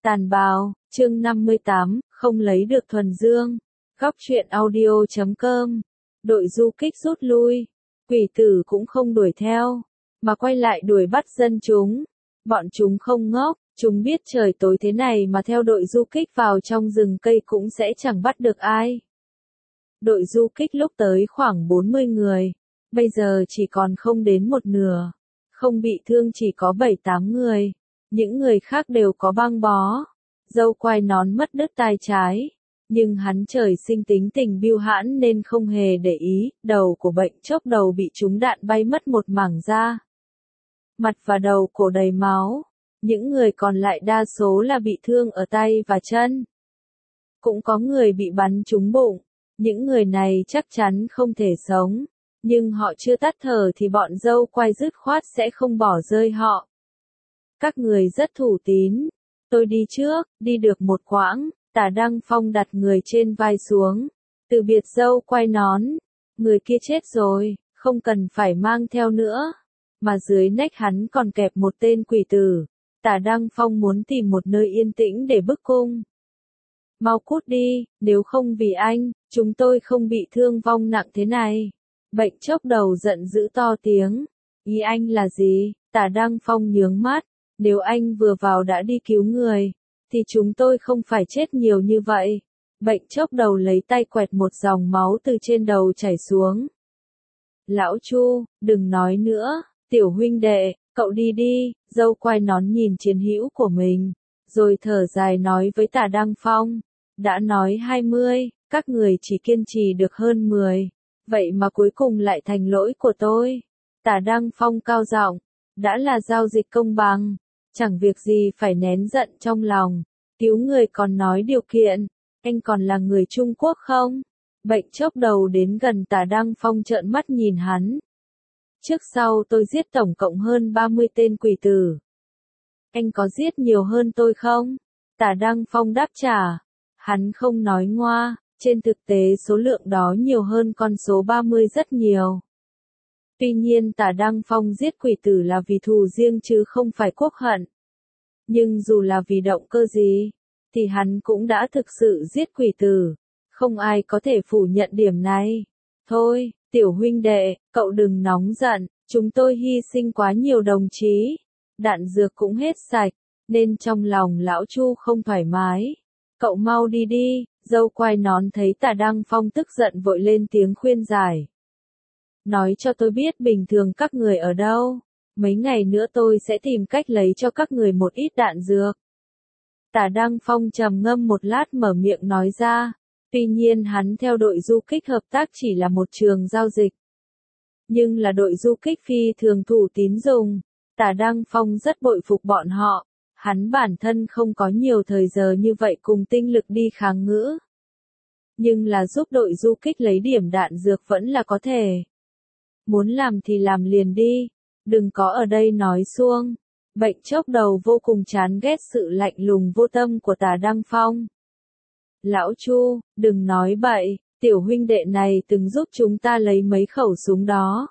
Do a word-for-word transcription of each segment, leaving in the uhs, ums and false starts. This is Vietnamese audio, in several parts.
Tàn bào, chương năm mươi tám, không lấy được thuần dương. Góc truyện audio chấm com. Đội du kích rút lui. Quỷ tử cũng không đuổi theo, mà quay lại đuổi bắt dân chúng. Bọn chúng không ngốc, chúng biết trời tối thế này mà theo đội du kích vào trong rừng cây cũng sẽ chẳng bắt được ai. Đội du kích lúc tới khoảng bốn mươi người, bây giờ chỉ còn không đến một nửa. Không bị thương chỉ có bảy tám người. Những người khác đều có băng bó. Dâu quai nón mất đứt tai trái. Nhưng hắn trời sinh tính tình biêu hãn nên không hề để ý, đầu của bệnh chốc đầu bị trúng đạn bay mất một mảng da. Mặt và đầu cổ đầy máu. Những người còn lại đa số là bị thương ở tay và chân. Cũng có người bị bắn trúng bụng. Những người này chắc chắn không thể sống. Nhưng họ chưa tắt thở thì bọn dâu quai dứt khoát sẽ không bỏ rơi họ. Các người rất thủ tín. Tôi đi trước, đi được một quãng, Tả Đăng Phong đặt người trên vai xuống. Từ biệt dâu quai nón. Người kia chết rồi, không cần phải mang theo nữa. Mà dưới nách hắn còn kẹp một tên quỷ tử. Tả Đăng Phong muốn tìm một nơi yên tĩnh để bức cung. Mau cút đi, nếu không vì anh, chúng tôi không bị thương vong nặng thế này. Bệnh chốc đầu giận dữ to tiếng. Ý anh là gì? Tả Đăng Phong nhướng mắt. Nếu anh vừa vào đã đi cứu người, thì chúng tôi không phải chết nhiều như vậy. Bệnh chốc đầu lấy tay quẹt một dòng máu từ trên đầu chảy xuống. Lão Chu, đừng nói nữa, tiểu huynh đệ, cậu đi đi. Dâu quai nón nhìn chiến hữu của mình, rồi thở dài nói với Tả Đăng Phong. Đã nói hai mươi, các người chỉ kiên trì được hơn mười. Vậy mà cuối cùng lại thành lỗi của tôi. Tả Đăng Phong cao giọng, đã là giao dịch công bằng. Chẳng việc gì phải nén giận trong lòng. Cứu người còn nói điều kiện. Anh còn là người Trung Quốc không? Bệnh chốc đầu đến gần Tả Đăng Phong trợn mắt nhìn hắn. Trước sau tôi giết tổng cộng hơn ba mươi tên quỷ tử. Anh có giết nhiều hơn tôi không? Tả Đăng Phong đáp trả. Hắn không nói ngoa. Trên thực tế số lượng đó nhiều hơn con số ba mươi rất nhiều. Tuy nhiên Tả Đăng Phong giết quỷ tử là vì thù riêng chứ không phải quốc hận. Nhưng dù là vì động cơ gì, thì hắn cũng đã thực sự giết quỷ tử. Không ai có thể phủ nhận điểm này. Thôi, tiểu huynh đệ, cậu đừng nóng giận, chúng tôi hy sinh quá nhiều đồng chí. Đạn dược cũng hết sạch, nên trong lòng lão Chu không thoải mái. Cậu mau đi đi. Dâu quai nón thấy Tả Đăng Phong tức giận vội lên tiếng khuyên giải. Nói cho tôi biết bình thường các người ở đâu. Mấy ngày nữa tôi sẽ tìm cách lấy cho các người một ít đạn dược. Tả Đăng Phong trầm ngâm một lát mở miệng nói ra. Tuy nhiên hắn theo đội du kích hợp tác chỉ là một trường giao dịch. Nhưng là đội du kích phi thường thủ tín dùng. Tả Đăng Phong rất bội phục bọn họ. Hắn bản thân không có nhiều thời giờ như vậy cùng tinh lực đi kháng ngữ. Nhưng là giúp đội du kích lấy điểm đạn dược vẫn là có thể. Muốn làm thì làm liền đi. Đừng có ở đây nói suông. Bệnh chốc đầu vô cùng chán ghét sự lạnh lùng vô tâm của Tả Đăng Phong. Lão Chu, đừng nói bậy. Tiểu huynh đệ này từng giúp chúng ta lấy mấy khẩu súng đó.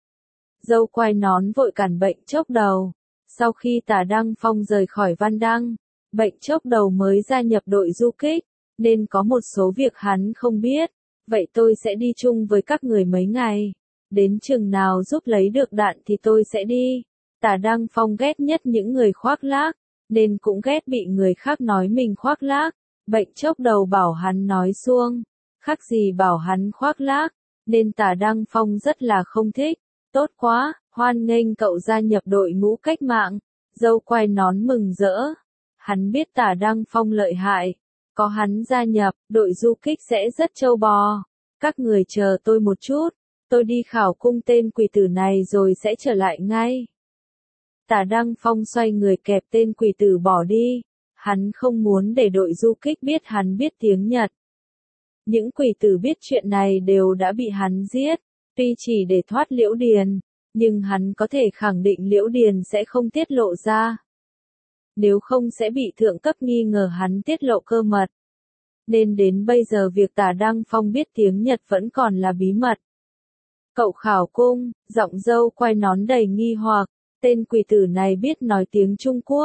Dâu quai nón vội cản bệnh chốc đầu. Sau khi Tả Đăng Phong rời khỏi Văn Đăng, bệnh chốc đầu mới gia nhập đội du kích, nên có một số việc hắn không biết. Vậy tôi sẽ đi chung với các người mấy ngày. Đến chừng nào giúp lấy được đạn thì tôi sẽ đi. Tả Đăng Phong ghét nhất những người khoác lác, nên cũng ghét bị người khác nói mình khoác lác. Bệnh chốc đầu bảo hắn nói suông, khác gì bảo hắn khoác lác, nên Tả Đăng Phong rất là không thích. Tốt quá, hoan nghênh cậu gia nhập đội ngũ cách mạng. Dâu quai nón mừng rỡ. Hắn biết Tả Đăng Phong lợi hại. Có hắn gia nhập, đội du kích sẽ rất trâu bò. Các người chờ tôi một chút. Tôi đi khảo cung tên quỷ tử này rồi sẽ trở lại ngay. Tả Đăng Phong xoay người kẹp tên quỷ tử bỏ đi. Hắn không muốn để đội du kích biết hắn biết tiếng Nhật. Những quỷ tử biết chuyện này đều đã bị hắn giết. Tuy chỉ để thoát Liễu Điền, nhưng hắn có thể khẳng định Liễu Điền sẽ không tiết lộ ra. Nếu không sẽ bị thượng cấp nghi ngờ hắn tiết lộ cơ mật. Nên đến bây giờ việc Tả Đăng Phong biết tiếng Nhật vẫn còn là bí mật. Cậu khảo cung, giọng dâu quai nón đầy nghi hoặc. Tên quỷ tử này biết nói tiếng Trung Quốc.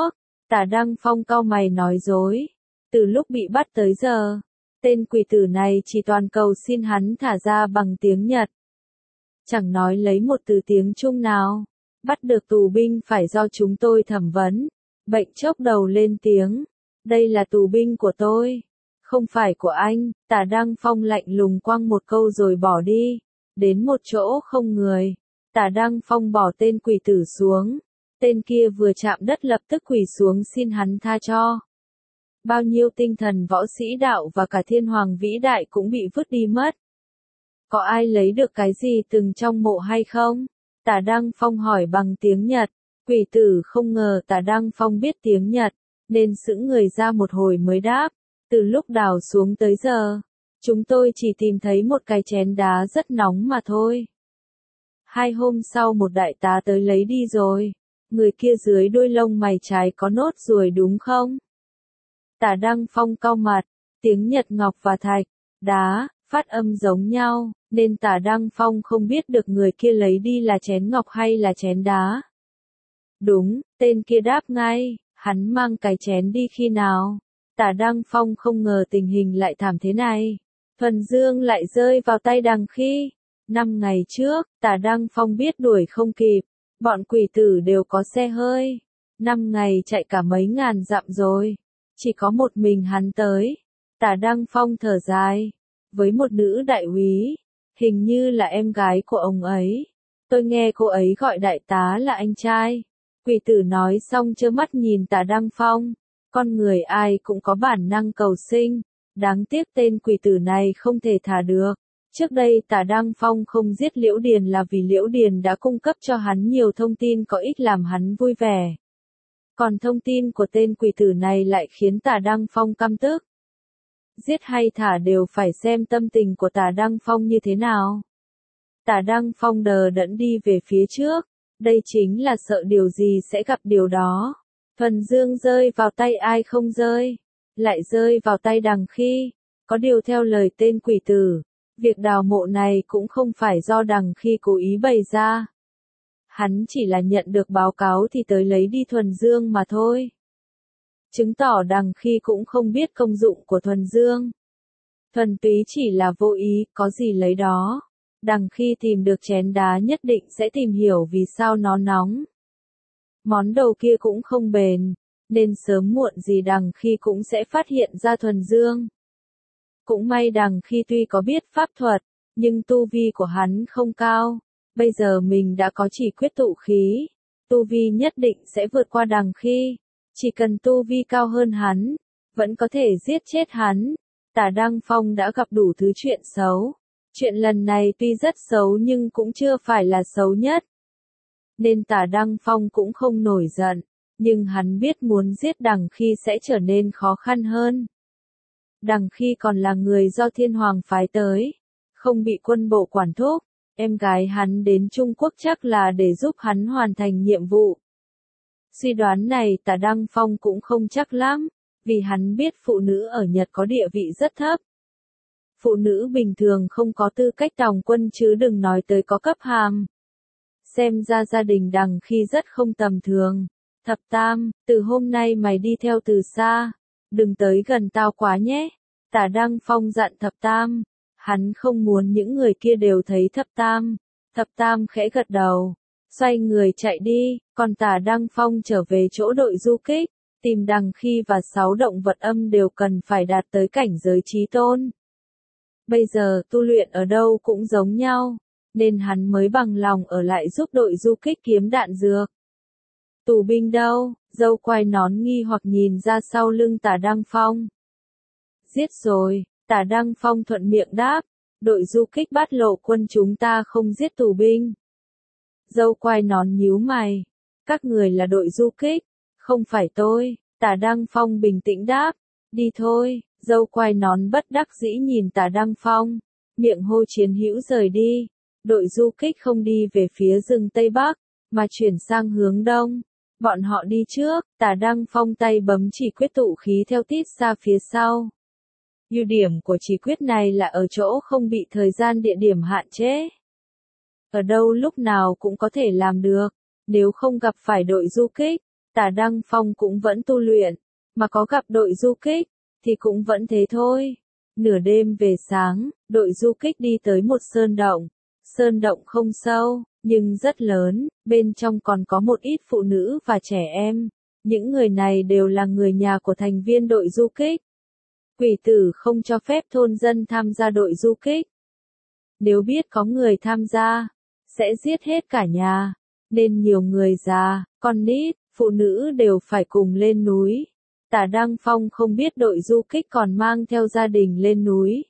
Tả Đăng Phong cau mày nói dối. Từ lúc bị bắt tới giờ, tên quỷ tử này chỉ toàn cầu xin hắn thả ra bằng tiếng Nhật. Chẳng nói lấy một từ tiếng Trung nào. Bắt được tù binh phải do chúng tôi thẩm vấn. Bệnh chốc đầu lên tiếng. Đây là tù binh của tôi. Không phải của anh. Tả Đăng Phong lạnh lùng quăng một câu rồi bỏ đi. Đến một chỗ không người. Tả Đăng Phong bỏ tên quỷ tử xuống. Tên kia vừa chạm đất lập tức quỳ xuống xin hắn tha cho. Bao nhiêu tinh thần võ sĩ đạo và cả thiên hoàng vĩ đại cũng bị vứt đi mất. Có ai lấy được cái gì từng trong mộ hay không? Tả Đăng Phong hỏi bằng tiếng Nhật. Quỷ tử không ngờ Tả Đăng Phong biết tiếng Nhật, nên sững người ra một hồi mới đáp. Từ lúc đào xuống tới giờ, chúng tôi chỉ tìm thấy một cái chén đá rất nóng mà thôi. Hai hôm sau một đại tá tới lấy đi rồi. Người kia dưới đuôi lông mày trái có nốt ruồi đúng không? Tả Đăng Phong cau mặt, tiếng Nhật ngọc và thạch, đá, phát âm giống nhau, nên Tả Đăng Phong không biết được người kia lấy đi là chén ngọc hay là chén đá. Đúng, tên kia đáp ngay, hắn mang cái chén đi khi nào? Tả Đăng Phong không ngờ tình hình lại thảm thế này. Thuần Dương lại rơi vào tay Đằng Khi. Năm ngày trước, Tả Đăng Phong biết đuổi không kịp. Bọn quỷ tử đều có xe hơi. Năm ngày chạy cả mấy ngàn dặm rồi. Chỉ có một mình hắn tới. Tả Đăng Phong thở dài. Với một nữ đại úy. Hình như là em gái của ông ấy. Tôi nghe cô ấy gọi đại tá là anh trai. Quỷ tử nói xong trơ mắt nhìn Tả Đăng Phong. Con người ai cũng có bản năng cầu sinh. Đáng tiếc tên quỷ tử này không thể thả được. Trước đây Tả Đăng Phong không giết Liễu Điền là vì Liễu Điền đã cung cấp cho hắn nhiều thông tin có ích làm hắn vui vẻ. Còn thông tin của tên quỷ tử này lại khiến Tả Đăng Phong căm tức. Giết hay thả đều phải xem tâm tình của Tả Đăng Phong như thế nào. Tả Đăng Phong đờ đẫn đi về phía trước. Đây chính là sợ điều gì sẽ gặp điều đó. Thuần Dương rơi vào tay ai không rơi. Lại rơi vào tay Đằng Khi. Có điều theo lời tên quỷ tử. Việc đào mộ này cũng không phải do Đằng Khi cố ý bày ra. Hắn chỉ là nhận được báo cáo thì tới lấy đi Thuần Dương mà thôi. Chứng tỏ Đằng Khi cũng không biết công dụng của Thuần Dương. Thuần túy chỉ là vô ý, có gì lấy đó. Đằng Khi tìm được chén đá nhất định sẽ tìm hiểu vì sao nó nóng. Món đồ kia cũng không bền, nên sớm muộn gì Đằng Khi cũng sẽ phát hiện ra Thuần Dương. Cũng may Đằng Khi tuy có biết pháp thuật, nhưng tu vi của hắn không cao. Bây giờ mình đã có chỉ quyết tụ khí. Tu vi nhất định sẽ vượt qua Đằng Khi. Chỉ cần tu vi cao hơn hắn, vẫn có thể giết chết hắn. Tả Đăng Phong đã gặp đủ thứ chuyện xấu. Chuyện lần này tuy rất xấu nhưng cũng chưa phải là xấu nhất. Nên Tả Đăng Phong cũng không nổi giận. Nhưng hắn biết muốn giết Đằng Khi sẽ trở nên khó khăn hơn. Đằng Khi còn là người do Thiên Hoàng phái tới. Không bị quân bộ quản thúc. Em gái hắn đến Trung Quốc chắc là để giúp hắn hoàn thành nhiệm vụ. Suy đoán này Tả Đăng Phong cũng không chắc lắm. Vì hắn biết phụ nữ ở Nhật có địa vị rất thấp. Phụ nữ bình thường không có tư cách tòng quân chứ đừng nói tới có cấp hàm. Xem ra gia đình Đằng Khi rất không tầm thường. Thập Tam, từ hôm nay mày đi theo từ xa. Đừng tới gần tao quá nhé. Tả Đăng Phong dặn Thập Tam. Hắn không muốn những người kia đều thấy Thập Tam. Thập Tam khẽ gật đầu. Xoay người chạy đi. Còn Tả Đăng Phong trở về chỗ đội du kích. Tìm Đằng Khi và sáu động vật âm đều cần phải đạt tới cảnh giới chí tôn. Bây giờ tu luyện ở đâu cũng giống nhau. Nên hắn mới bằng lòng ở lại giúp đội du kích kiếm đạn dược. Tù binh đâu? Dâu quai nón nghi hoặc nhìn ra sau lưng Tả Đăng Phong. Giết rồi, Tả Đăng Phong thuận miệng đáp. Đội du kích Bát Lộ quân chúng ta không giết tù binh. Dâu quai nón nhíu mày. Các người là đội du kích, không phải tôi. Tả Đăng Phong bình tĩnh đáp. Đi thôi. Dâu quai nón bất đắc dĩ nhìn Tả Đăng Phong. Miệng hô chiến hữu rời đi. Đội du kích không đi về phía rừng Tây Bắc, mà chuyển sang hướng Đông. Bọn họ đi trước, Tả Đăng Phong tay bấm chỉ quyết tụ khí theo tít xa phía sau. Ưu điểm của chỉ quyết này là ở chỗ không bị thời gian địa điểm hạn chế. Ở đâu lúc nào cũng có thể làm được, nếu không gặp phải đội du kích, Tả Đăng Phong cũng vẫn tu luyện, mà có gặp đội du kích, thì cũng vẫn thế thôi. Nửa đêm về sáng, đội du kích đi tới một sơn động. Sơn động không sâu, nhưng rất lớn, bên trong còn có một ít phụ nữ và trẻ em. Những người này đều là người nhà của thành viên đội du kích. Quỷ tử không cho phép thôn dân tham gia đội du kích. Nếu biết có người tham gia, sẽ giết hết cả nhà, nên nhiều người già, con nít, phụ nữ đều phải cùng lên núi. Tả Đăng Phong không biết đội du kích còn mang theo gia đình lên núi.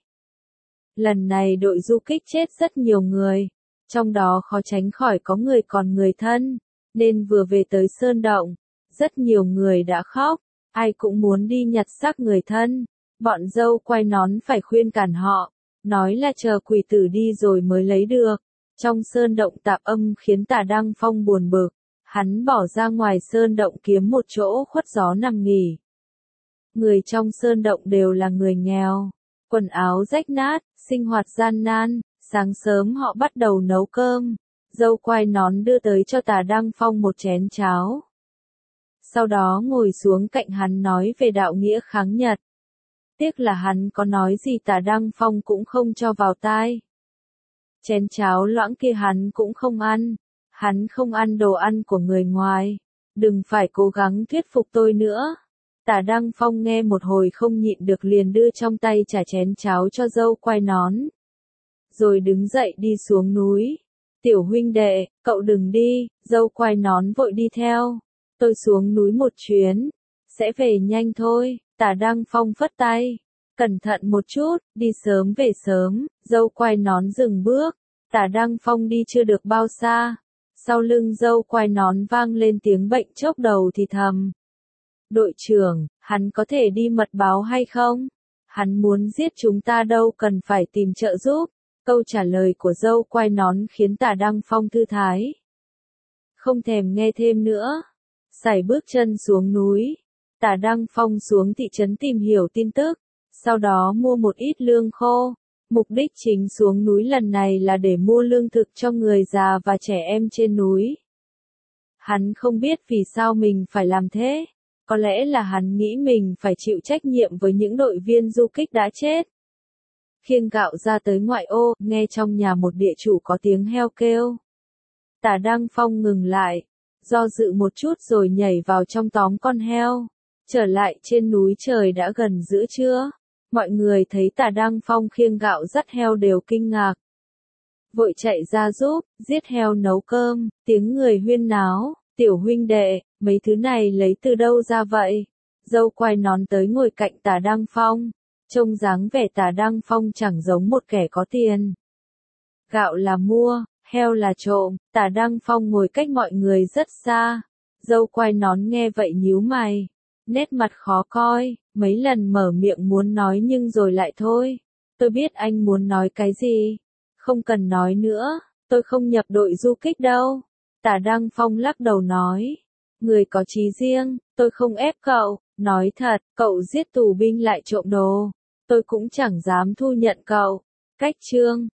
Lần này đội du kích chết rất nhiều người, trong đó khó tránh khỏi có người còn người thân, nên vừa về tới sơn động, rất nhiều người đã khóc, ai cũng muốn đi nhặt xác người thân. Bọn dâu quay nón phải khuyên cản họ, nói là chờ quỷ tử đi rồi mới lấy được. Trong sơn động tạp âm khiến Tả Đăng Phong buồn bực, hắn bỏ ra ngoài sơn động kiếm một chỗ khuất gió nằm nghỉ. Người trong sơn động đều là người nghèo, quần áo rách nát, sinh hoạt gian nan, sáng sớm họ bắt đầu nấu cơm, dâu quai nón đưa tới cho Tả Đăng Phong một chén cháo. Sau đó ngồi xuống cạnh hắn nói về đạo nghĩa kháng Nhật. Tiếc là hắn có nói gì Tả Đăng Phong cũng không cho vào tai. Chén cháo loãng kia hắn cũng không ăn, hắn không ăn đồ ăn của người ngoài, đừng phải cố gắng thuyết phục tôi nữa. Tả Đăng Phong nghe một hồi không nhịn được liền đưa trong tay trả chén cháo cho dâu quai nón. Rồi đứng dậy đi xuống núi. Tiểu huynh đệ, cậu đừng đi, dâu quai nón vội đi theo. Tôi xuống núi một chuyến, sẽ về nhanh thôi. Tả Đăng Phong phất tay. Cẩn thận một chút, đi sớm về sớm. Dâu quai nón dừng bước. Tả Đăng Phong đi chưa được bao xa. Sau lưng dâu quai nón vang lên tiếng bệnh chốc đầu thì thầm. Đội trưởng, hắn có thể đi mật báo hay không? Hắn muốn giết chúng ta đâu cần phải tìm trợ giúp. Câu trả lời của dâu quai nón khiến Tả Đăng Phong thư thái. Không thèm nghe thêm nữa. Sải bước chân xuống núi. Tả Đăng Phong xuống thị trấn tìm hiểu tin tức. Sau đó mua một ít lương khô. Mục đích chính xuống núi lần này là để mua lương thực cho người già và trẻ em trên núi. Hắn không biết vì sao mình phải làm thế. Có lẽ là hắn nghĩ mình phải chịu trách nhiệm với những đội viên du kích đã chết. Khiêng gạo ra tới ngoại ô, nghe trong nhà một địa chủ có tiếng heo kêu. Tả Đăng Phong ngừng lại, do dự một chút rồi nhảy vào trong tóm con heo. Trở lại trên núi trời đã gần giữa trưa. Mọi người thấy Tả Đăng Phong khiêng gạo dắt heo đều kinh ngạc. Vội chạy ra giúp, giết heo nấu cơm, tiếng người huyên náo. Tiểu huynh đệ, mấy thứ này lấy từ đâu ra vậy? Dâu quai nón tới ngồi cạnh Tả Đăng Phong. Trông dáng vẻ Tả Đăng Phong chẳng giống một kẻ có tiền. Gạo là mua, heo là trộm. Tả Đăng Phong ngồi cách mọi người rất xa. Dâu quai nón nghe vậy nhíu mày. Nét mặt khó coi, mấy lần mở miệng muốn nói nhưng rồi lại thôi. Tôi biết anh muốn nói cái gì. Không cần nói nữa, tôi không nhập đội du kích đâu. Tả Đăng Phong lắc đầu nói. Người có chí riêng, tôi không ép cậu. Nói thật, cậu giết tù binh lại trộm đồ. Tôi cũng chẳng dám thu nhận cậu. Cách chương